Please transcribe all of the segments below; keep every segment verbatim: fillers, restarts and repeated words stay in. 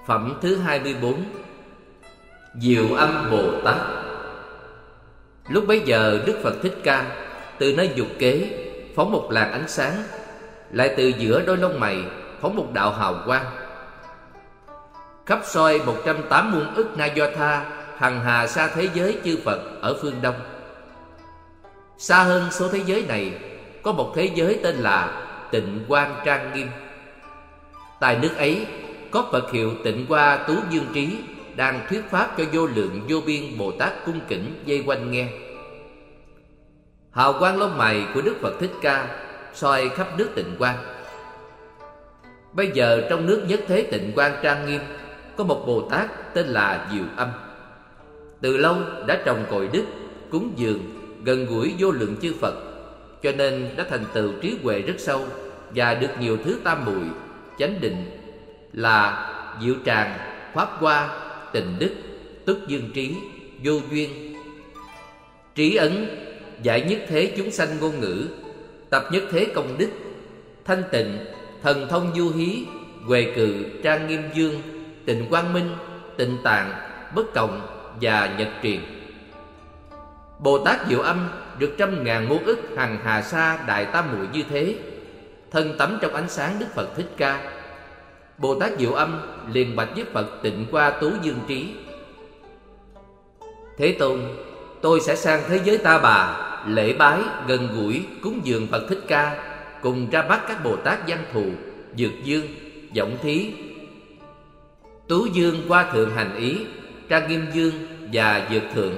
Phẩm thứ hai mươi bốn. Diệu Âm Bồ Tát. Lúc bấy giờ Đức Phật Thích Ca từ nơi dục kế phóng một làn ánh sáng, lại từ giữa đôi lông mày phóng một đạo hào quang, khắp soi một trăm tám muôn ức na do tha hằng hà xa thế giới chư Phật ở phương Đông. Xa hơn số thế giới này có một thế giới tên là Tịnh Quang Trang Nghiêm. Tại nước ấy có Phật hiệu Tịnh Hoa Tú Dương Trí đang thuyết pháp cho vô lượng vô biên Bồ Tát cung kính vây quanh nghe. Hào quang lông mày của Đức Phật Thích Ca soi khắp nước Tịnh Quang. Bây giờ trong nước nhất thế Tịnh Quang Trang Nghiêm có một Bồ Tát tên là Diệu Âm. Từ lâu đã trồng cội đức, cúng dường, gần gũi vô lượng chư Phật, cho nên đã thành tựu trí huệ rất sâu và được nhiều thứ tam muội, chánh định là diệu tràng, pháp hoa, tình đức, túc dương trí, vô duyên, trí ấn, giải nhất thế chúng sanh ngôn ngữ, tập nhất thế công đức, thanh tịnh, thần thông du hí, huệ cự, trang nghiêm dương, tịnh quang minh, tịnh tạng, bất cộng và nhật truyền. Bồ Tát Diệu Âm được trăm ngàn muôn ức hằng hà sa đại tam muội như thế, thân tắm trong ánh sáng Đức Phật Thích Ca. Bồ Tát Diệu Âm liền bạch với Phật Tịnh Hoa Tú Dương Trí: Thế Tôn, tôi sẽ sang thế giới Ta Bà lễ bái, gần gũi, cúng dường Phật Thích Ca, cùng ra mắt các Bồ Tát Văn Thù, Dược Dương, Vọng Thí, Tú Dương, Hoa Thượng Hành Ý, Trang Nghiêm Dương và Dược Thượng.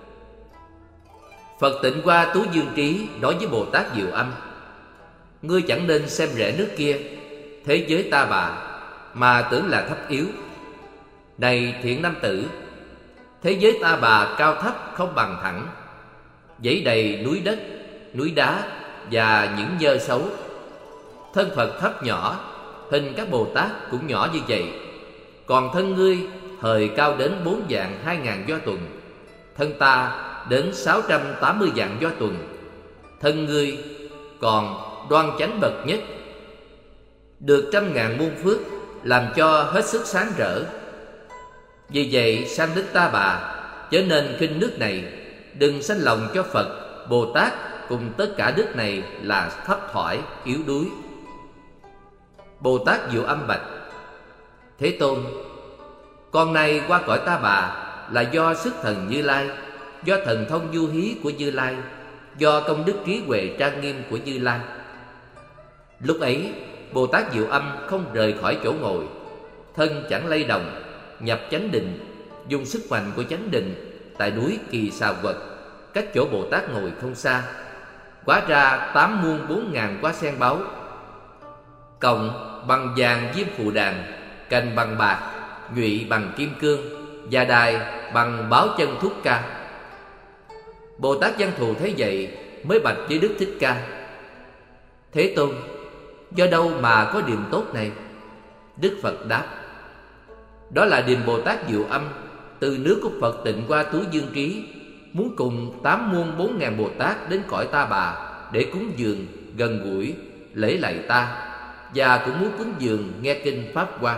Phật Tịnh Hoa Tú Dương Trí nói với Bồ Tát Diệu Âm: Ngươi chẳng nên xem rẻ nước kia, thế giới Ta Bà, mà tưởng là thấp yếu. Này thiện nam tử, thế giới Ta Bà cao thấp không bằng thẳng, dãy đầy núi đất, núi đá và những nhơ xấu. Thân Phật thấp nhỏ, hình các Bồ Tát cũng nhỏ như vậy. Còn thân ngươi hời cao đến bốn vạn hai ngàn do tuần, thân ta đến sáu trăm tám mươi vạn do tuần. Thân ngươi còn đoan chánh bậc nhất, được trăm ngàn muôn phước, làm cho hết sức sáng rỡ. Vì vậy sang nước Ta Bà, chớ nên khinh nước này, đừng sanh lòng cho Phật, Bồ Tát cùng tất cả đức này là thấp thoải, yếu đuối. Bồ Tát Diệu Âm bạch: Thế Tôn, con này qua cõi Ta Bà là do sức thần Như Lai, do thần thông du hí của Như Lai, do công đức trí huệ trang nghiêm của Như Lai. Lúc ấy Bồ Tát Diệu Âm không rời khỏi chỗ ngồi, thân chẳng lay động, nhập chánh định, dùng sức mạnh của chánh định tại núi Kỳ Xà Quật, cách chỗ Bồ Tát ngồi không xa, hóa ra tám muôn bốn ngàn hoa sen báu, cọng bằng vàng diêm phù đàn, cành bằng bạc, nhụy bằng kim cương, và đài bằng báo chân thúc ca. Bồ Tát Văn Thù thấy vậy mới bạch với Đức Thích Ca: Thế Tôn, do đâu mà có điềm tốt này? Đức Phật đáp: Đó là điềm Bồ Tát Diệu Âm từ nước của Phật Tịnh Hoa Tú Dương Trí, muốn cùng tám muôn bốn ngàn Bồ Tát đến cõi Ta Bà để cúng dường, gần gũi, lễ lạy ta, và cũng muốn cúng dường nghe kinh Pháp Hoa.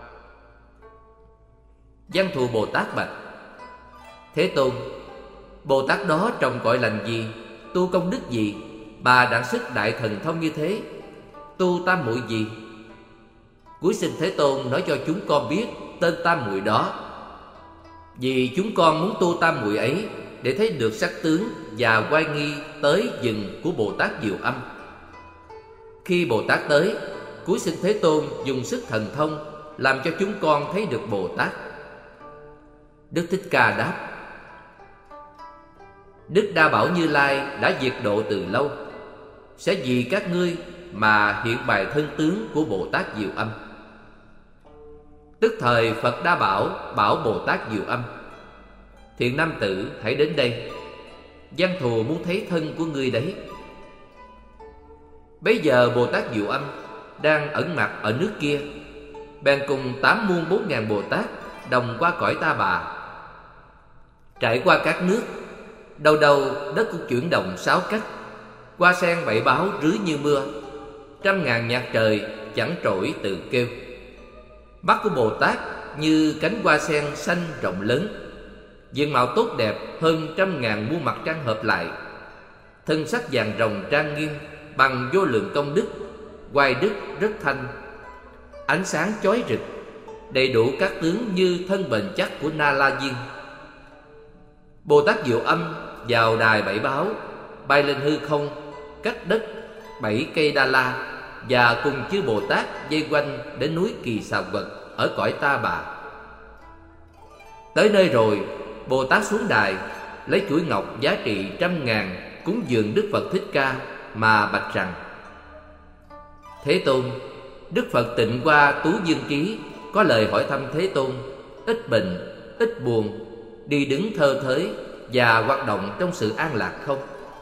Văn Thù Bồ Tát bạch: Thế Tôn, Bồ Tát đó trồng cội lành gì, tu công đức gì, bà đặng sức đại thần thông như thế, tu tam muội gì? Cuối xin Thế Tôn nói cho chúng con biết tên tam muội đó, vì chúng con muốn tu tam muội ấy để thấy được sắc tướng và oai nghi tới dừng của Bồ Tát Diệu Âm. Khi Bồ Tát tới, cuối xin Thế Tôn dùng sức thần thông làm cho chúng con thấy được Bồ Tát. Đức Thích Ca đáp: Đức Đa Bảo Như Lai đã diệt độ từ lâu, sẽ vì các ngươi mà hiện bày thân tướng của Bồ Tát Diệu Âm. Tức thời Phật Đa Bảo bảo Bồ Tát Diệu Âm: Thiện nam tử, hãy đến đây, Văn Thù muốn thấy thân của ngươi đấy. Bấy giờ Bồ Tát Diệu Âm đang ẩn mặt ở nước kia, bèn cùng tám muôn bốn ngàn Bồ Tát đồng qua cõi Ta Bà. Trải qua các nước, đầu đầu đất cũng chuyển động sáu cách, hoa sen bảy báo rưới như mưa, trăm ngàn nhạc trời chẳng trỗi tự kêu. Mắt của Bồ Tát như cánh hoa sen xanh rộng lớn, diện mạo tốt đẹp hơn trăm ngàn muôn mặt trăng hợp lại, thân sắc vàng rồng trang nghiêm bằng vô lượng công đức, oai đức rất thanh, ánh sáng chói rực, đầy đủ các tướng như thân bền chắc của Na La Diên. Bồ Tát Diệu Âm vào đài bảy báo, bay lên hư không, cách đất bảy cây Đa La, và cùng chư Bồ Tát vây quanh đến núi Kỳ Xà Quật ở cõi Ta Bà. Tới nơi rồi, Bồ Tát xuống đài, lấy chuỗi ngọc giá trị trăm ngàn cúng dường Đức Phật Thích Ca mà bạch rằng: Thế Tôn, Đức Phật Tịnh Hoa Tú Dương Trí có lời hỏi thăm Thế Tôn, ít bệnh, ít buồn, đi đứng thơ thới và hoạt động trong sự an lạc không?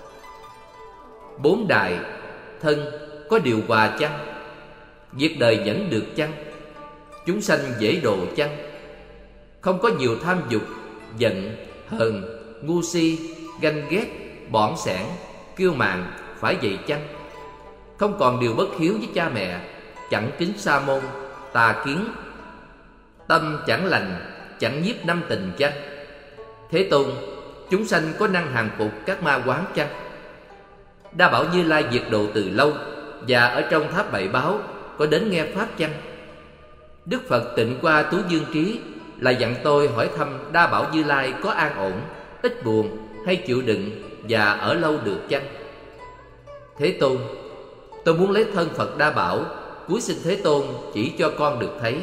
Bốn đài, thân có điều hòa chăng? Việc đời nhẫn được chăng? Chúng sanh dễ độ chăng? Không có nhiều tham dục, giận, hờn, ngu si, ganh ghét, bỏn sẻn, kiêu mạn phải vậy chăng? Không còn điều bất hiếu với cha mẹ, chẳng kính sa môn, tà kiến, tâm chẳng lành, chẳng nhiếp năm tình chăng? Thế Tôn, chúng sanh có năng hàng phục các ma quán chăng? Đa Bảo Như Lai diệt độ từ lâu, và ở trong tháp bảy báo có đến nghe pháp chăng? Đức Phật Tịnh Hoa Tú Dương Trí là dặn tôi hỏi thăm Đa Bảo Như Lai có an ổn, ít buồn hay chịu đựng và ở lâu được chăng? Thế Tôn, tôi muốn lấy thân Phật Đa Bảo cúi xin Thế Tôn chỉ cho con được thấy.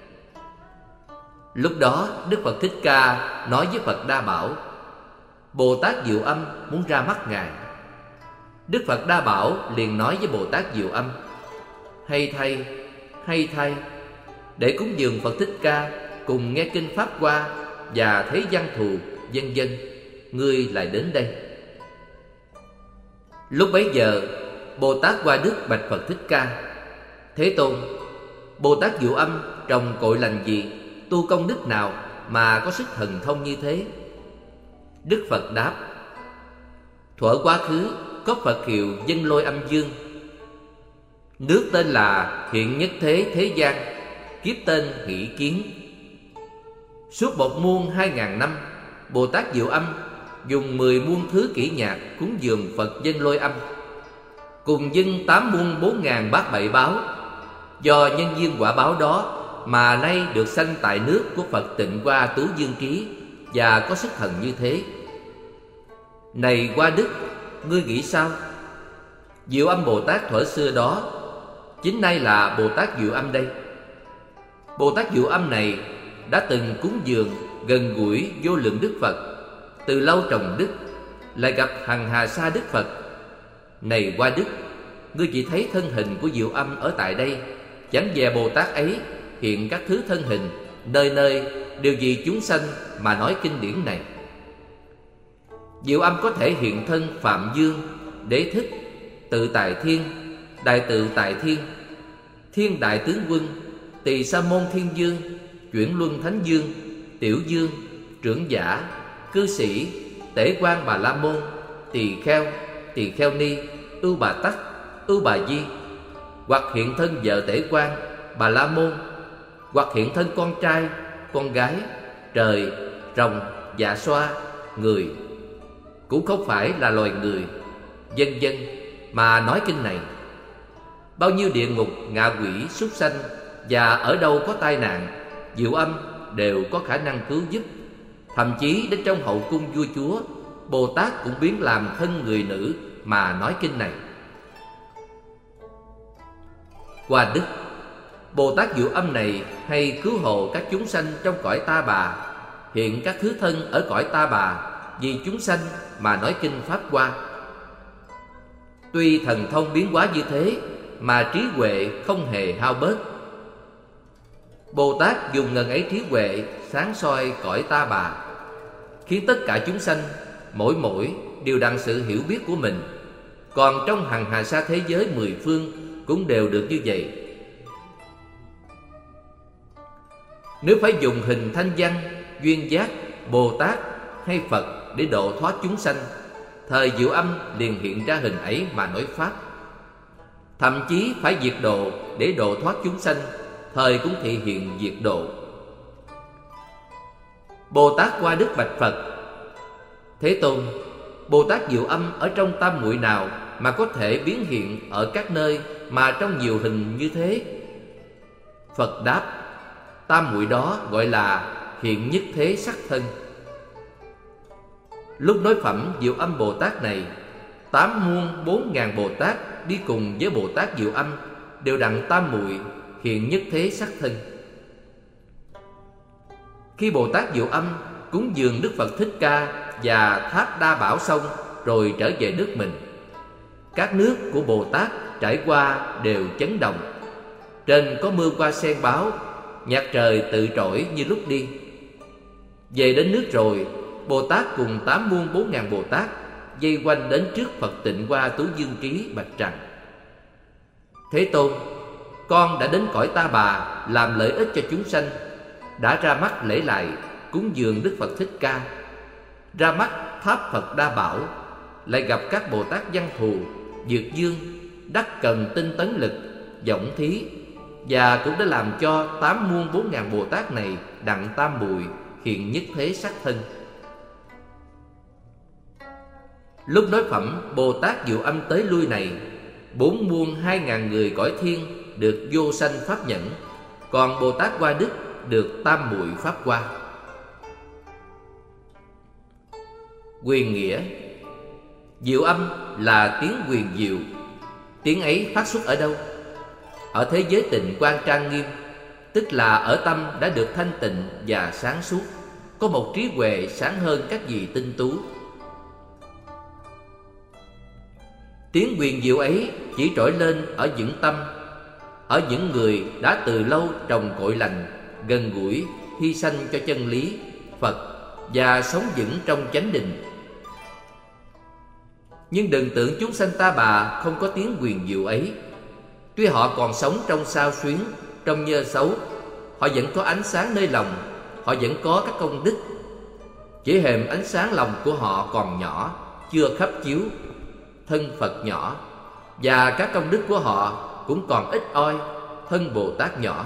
Lúc đó Đức Phật Thích Ca nói với Phật Đa Bảo: Bồ Tát Diệu Âm muốn ra mắt Ngài. Đức Phật Đa Bảo liền nói với Bồ Tát Diệu Âm: Hay thay, hay thay, để cúng dường Phật Thích Ca, cùng nghe kinh Pháp Hoa và thấy văn thù, vân vân, ngươi lại đến đây. Lúc bấy giờ, Bồ Tát Hoa Đức bạch Phật Thích Ca: Thế Tôn, Bồ Tát Diệu Âm trồng cội lành gì, tu công đức nào mà có sức thần thông như thế? Đức Phật đáp: Thuở quá khứ có Phật hiệu Vân Lôi Âm Dương, nước tên là Hiện Nhất Thế Thế Gian, kiếp tên Hỷ Kiến. Suốt một muôn hai ngàn năm, Bồ Tát Diệu Âm dùng mười muôn thứ kỹ nhạc cúng dường Phật Vân Lôi Âm, cùng dâng tám muôn bốn ngàn bát bảy báo. Do nhân duyên quả báo đó mà nay được sanh tại nước của Phật Tịnh Hoa Tú Dương Trí và có sức thần như thế. Này Hoa Đức, ngươi nghĩ sao? Diệu Âm Bồ Tát thuở xưa đó chính nay là Bồ Tát Diệu Âm đây. Bồ Tát Diệu Âm này đã từng cúng dường gần gũi vô lượng Đức Phật, từ lâu trồng đức, lại gặp hằng hà sa Đức Phật. Này Hoa Đức, ngươi chỉ thấy thân hình của Diệu Âm ở tại đây, chẳng dè Bồ Tát ấy hiện các thứ thân hình nơi nơi đều vì chúng sanh mà nói kinh điển này. Diệu Âm có thể hiện thân Phạm Dương, Đế Thích, Tự Tại Thiên, Đại Tự Tại Thiên, Thiên Đại Tướng Quân, Tỳ Sa Môn Thiên Dương, Chuyển Luân Thánh Dương, Tiểu Dương, Trưởng Giả, Cư Sĩ, Tể Quan Bà La Môn, Tỳ Kheo, Tỳ Kheo Ni, Ưu Bà Tắc, Ưu Bà Di, hoặc hiện thân vợ Tể Quan, Bà La Môn, hoặc hiện thân con trai, con gái, trời, rồng, dạ xoa, người, cũng không phải là loài người, vân vân mà nói kinh này. Bao nhiêu địa ngục, ngạ quỷ, súc sanh và ở đâu có tai nạn, Diệu Âm đều có khả năng cứu giúp. Thậm chí đến trong hậu cung vua chúa, Bồ Tát cũng biến làm thân người nữ mà nói kinh này. Hoa Đức, Bồ Tát Diệu Âm này hay cứu hộ các chúng sanh trong cõi Ta Bà, hiện các thứ thân ở cõi Ta Bà vì chúng sanh mà nói kinh Pháp Hoa. Tuy thần thông biến hóa như thế mà trí huệ không hề hao bớt. Bồ Tát dùng ngần ấy trí huệ sáng soi cõi Ta Bà, khiến tất cả chúng sanh mỗi mỗi đều đặng sự hiểu biết của mình. Còn trong hằng hà sa thế giới mười phương cũng đều được như vậy. Nếu phải dùng hình thanh văn, duyên giác, Bồ Tát hay Phật để độ thoát chúng sanh, thời Diệu Âm liền hiện ra hình ấy mà nói pháp. Thậm chí phải diệt độ để độ thoát chúng sanh, thời cũng thị hiện diệt độ. Bồ Tát Qua Đức bạch Phật: Thế Tôn, Bồ Tát Diệu Âm ở trong tam muội nào mà có thể biến hiện ở các nơi mà trong nhiều hình như thế? Phật đáp: Tam muội đó gọi là hiện nhất thế sắc thân. Lúc nói phẩm Diệu Âm Bồ Tát này, tám muôn bốn ngàn Bồ Tát đi cùng với Bồ Tát Diệu Âm đều đặng tam muội hiện nhất thế sắc thân. Khi Bồ Tát Diệu Âm cúng dường Đức Phật Thích Ca và tháp Đa Bảo xong rồi trở về nước mình, các nước của Bồ Tát trải qua đều chấn động. Trên có mưa hoa sen báo, nhạc trời tự trỗi như lúc đi. Về đến nước rồi, Bồ Tát cùng tám muôn bốn ngàn Bồ Tát vây quanh đến trước Phật Tịnh Hoa Tú Dương Trí bạch rằng: Thế Tôn, con đã đến cõi Ta Bà làm lợi ích cho chúng sanh, đã ra mắt lễ lại cúng dường Đức Phật Thích Ca, ra mắt tháp Phật Đa Bảo, lại gặp các Bồ Tát Văn Thù, Dược Dương, Đắc Cần Tinh Tấn Lực, Vọng Thí, và cũng đã làm cho tám muôn bốn ngàn Bồ Tát này đặng tam muội hiện nhất thế sắc thân. Lúc nói phẩm Bồ Tát Diệu Âm tới lui này, bốn muôn hai ngàn người cõi thiên được vô sanh pháp nhẫn, còn Bồ Tát Qua Đức được tam muội pháp hoa. Quyền nghĩa: Diệu âm là tiếng quyền diệu. Tiếng ấy phát xuất ở đâu? Ở thế giới tịnh quan trang nghiêm, tức là ở tâm đã được thanh tịnh và sáng suốt, có một trí huệ sáng hơn các vị tinh tú. Tiếng quyền diệu ấy chỉ trỗi lên ở những tâm, ở những người đã từ lâu trồng cội lành, gần gũi, hy sanh cho chân lý, Phật và sống vững trong chánh định. Nhưng đừng tưởng chúng sanh Ta Bà không có tiếng quyền diệu ấy. Tuy họ còn sống trong sao xuyến, trong nhơ xấu, họ vẫn có ánh sáng nơi lòng, họ vẫn có các công đức. Chỉ hèm ánh sáng lòng của họ còn nhỏ, chưa khắp chiếu, thân Phật nhỏ, và các công đức của họ cũng còn ít oi, thân Bồ Tát nhỏ.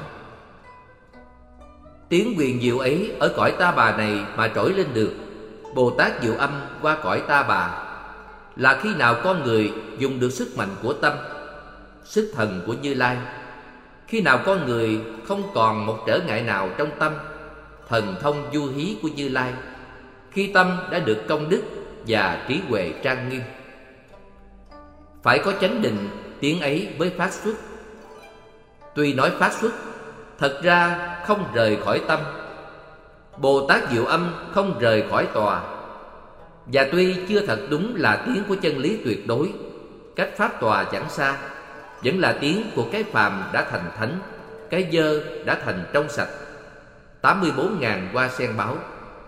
Tiếng quyền diệu ấy ở cõi Ta Bà này mà trỗi lên được, Bồ Tát Diệu Âm qua cõi Ta Bà, là khi nào con người dùng được sức mạnh của tâm, sức thần của Như Lai. Khi nào con người không còn một trở ngại nào trong tâm, thần thông du hí của Như Lai, khi tâm đã được công đức và trí huệ trang nghiêm. Phải có chánh định, tiếng ấy mới phát xuất. Tuy nói phát xuất, thật ra không rời khỏi tâm. Bồ Tát Diệu Âm không rời khỏi tòa. Và tuy chưa thật đúng là tiếng của chân lý tuyệt đối, cách pháp tòa chẳng xa, vẫn là tiếng của cái phàm đã thành thánh, cái dơ đã thành trong sạch. Tám mươi bốn ngàn hoa sen báo.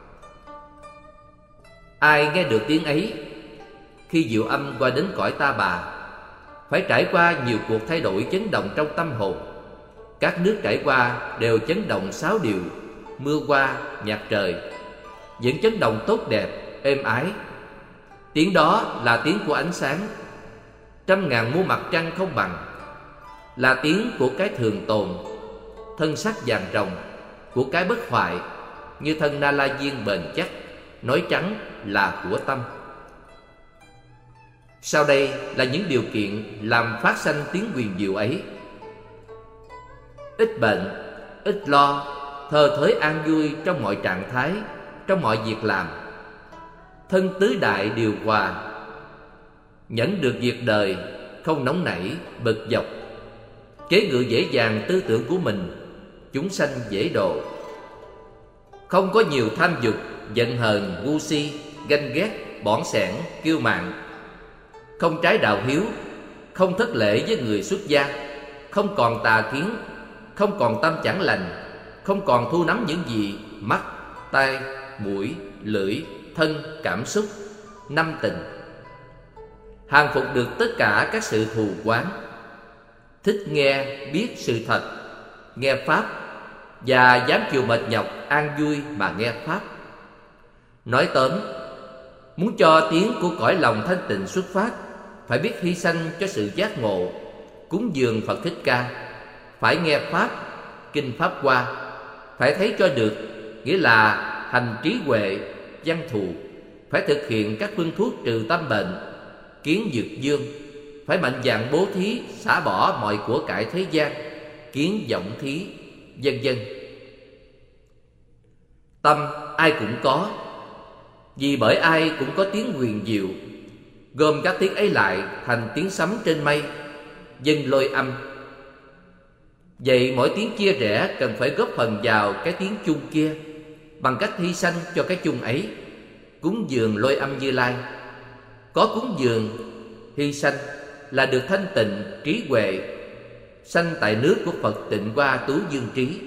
Ai nghe được tiếng ấy, khi Diệu Âm qua đến cõi Ta Bà, phải trải qua nhiều cuộc thay đổi chấn động trong tâm hồn. Các nước trải qua đều chấn động sáu điều, mưa hoa, nhạc trời, những chấn động tốt đẹp, êm ái. Tiếng đó là tiếng của ánh sáng. Trăm ngàn muôn mặt trăng không bằng, là tiếng của cái thường tồn. Thân sắc vàng rồng, của cái bất hoại, như thân Na La Diên bền chắc, nói trắng là của tâm. Sau đây là những điều kiện làm phát sanh tiếng quyền diệu ấy: ít bệnh, ít lo, thờ thới an vui trong mọi trạng thái, trong mọi việc làm. Thân tứ đại điều hòa, nhẫn được việc đời, không nóng nảy, bực dọc. Kế ngự dễ dàng tư tưởng của mình, chúng sanh dễ độ. Không có nhiều tham dục, giận hờn, ngu si, ganh ghét, bỏn sẻn, kiêu mạn. Không trái đạo hiếu, không thất lễ với người xuất gia, không còn tà kiến, không còn tâm chẳng lành, không còn thu nắm những gì mắt, tai, mũi, lưỡi, thân, cảm xúc, năm tình. Hàng phục được tất cả các sự thù quán, thích nghe biết sự thật, nghe pháp, và dám chịu mệt nhọc an vui mà nghe pháp. Nói tóm, muốn cho tiếng của cõi lòng thanh tịnh xuất phát, phải biết hy sanh cho sự giác ngộ, cúng dường Phật Thích Ca, phải nghe pháp, kinh pháp hoa, phải thấy cho được, nghĩa là hành trí huệ, văn thù, phải thực hiện các phương thuốc trừ tâm bệnh, kiến dược dương, phải mạnh dạn bố thí, xả bỏ mọi của cải thế gian, kiến vọng thí, vân vân. Tâm ai cũng có, vì bởi ai cũng có tiếng huyền diệu, gom các tiếng ấy lại thành tiếng sấm trên mây, dân lôi âm. Vậy mỗi tiếng chia rẽ cần phải góp phần vào cái tiếng chung kia bằng cách hy sanh cho cái chung ấy. Cúng dường lôi âm Như Lai, có cúng dường, hy sanh là được thanh tịnh, trí huệ, sanh tại nước của Phật Tịnh Hoa Tú Dương Trí.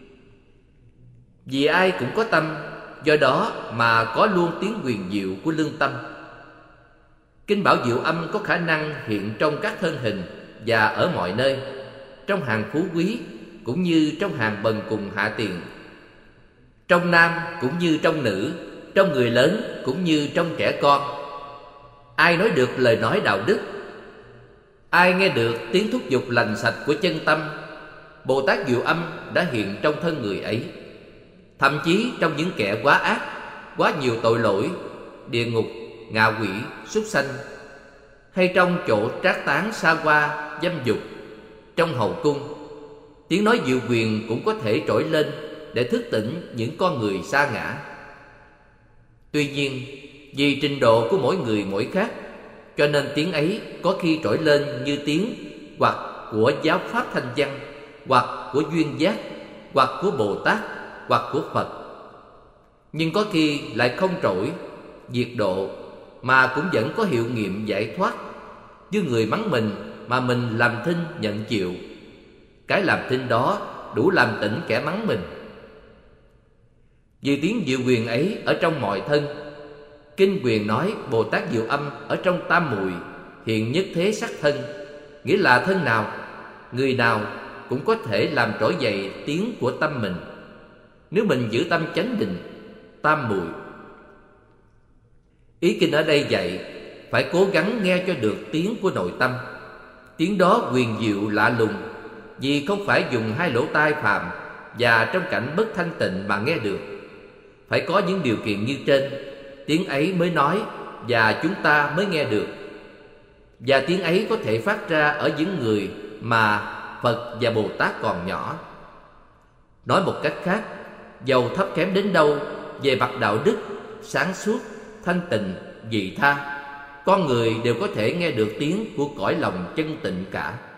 Vì ai cũng có tâm, do đó mà có luôn tiếng huyền diệu của lương tâm. Kinh Bảo Diệu Âm có khả năng hiện trong các thân hình và ở mọi nơi, trong hàng phú quý cũng như trong hàng bần cùng hạ tiền, trong nam cũng như trong nữ, trong người lớn cũng như trong trẻ con. Ai nói được lời nói đạo đức, ai nghe được tiếng thúc giục lành sạch của chân tâm, Bồ Tát Diệu Âm đã hiện trong thân người ấy. Thậm chí trong những kẻ quá ác, quá nhiều tội lỗi, địa ngục, ngạ quỷ, súc sanh, hay trong chỗ trác tán xa hoa, dâm dục, trong hậu cung, tiếng nói diệu quyền cũng có thể trỗi lên để thức tỉnh những con người sa ngã. Tuy nhiên, vì trình độ của mỗi người mỗi khác, cho nên tiếng ấy có khi trỗi lên như tiếng hoặc của giáo pháp thanh văn, hoặc của duyên giác, hoặc của Bồ Tát, hoặc của Phật. Nhưng có khi lại không trỗi, diệt độ, mà cũng vẫn có hiệu nghiệm giải thoát, như người mắng mình mà mình làm thinh nhận chịu. Cái làm thinh đó đủ làm tỉnh kẻ mắng mình. Vì tiếng diệu quyền ấy ở trong mọi thân, kinh quyền nói Bồ Tát Diệu Âm ở trong tam muội hiện nhất thế sắc thân, nghĩa là thân nào, người nào cũng có thể làm trỗi dậy tiếng của tâm mình, nếu mình giữ tâm chánh định, tam muội. Ý kinh ở đây dạy phải cố gắng nghe cho được tiếng của nội tâm. Tiếng đó huyền diệu lạ lùng, vì không phải dùng hai lỗ tai phàm và trong cảnh bất thanh tịnh mà nghe được. Phải có những điều kiện như trên, tiếng ấy mới nói và chúng ta mới nghe được. Và tiếng ấy có thể phát ra ở những người mà Phật và Bồ Tát còn nhỏ. Nói một cách khác, dầu thấp kém đến đâu về mặt đạo đức, sáng suốt, thanh tịnh, vị tha, con người đều có thể nghe được tiếng của cõi lòng chân tịnh cả.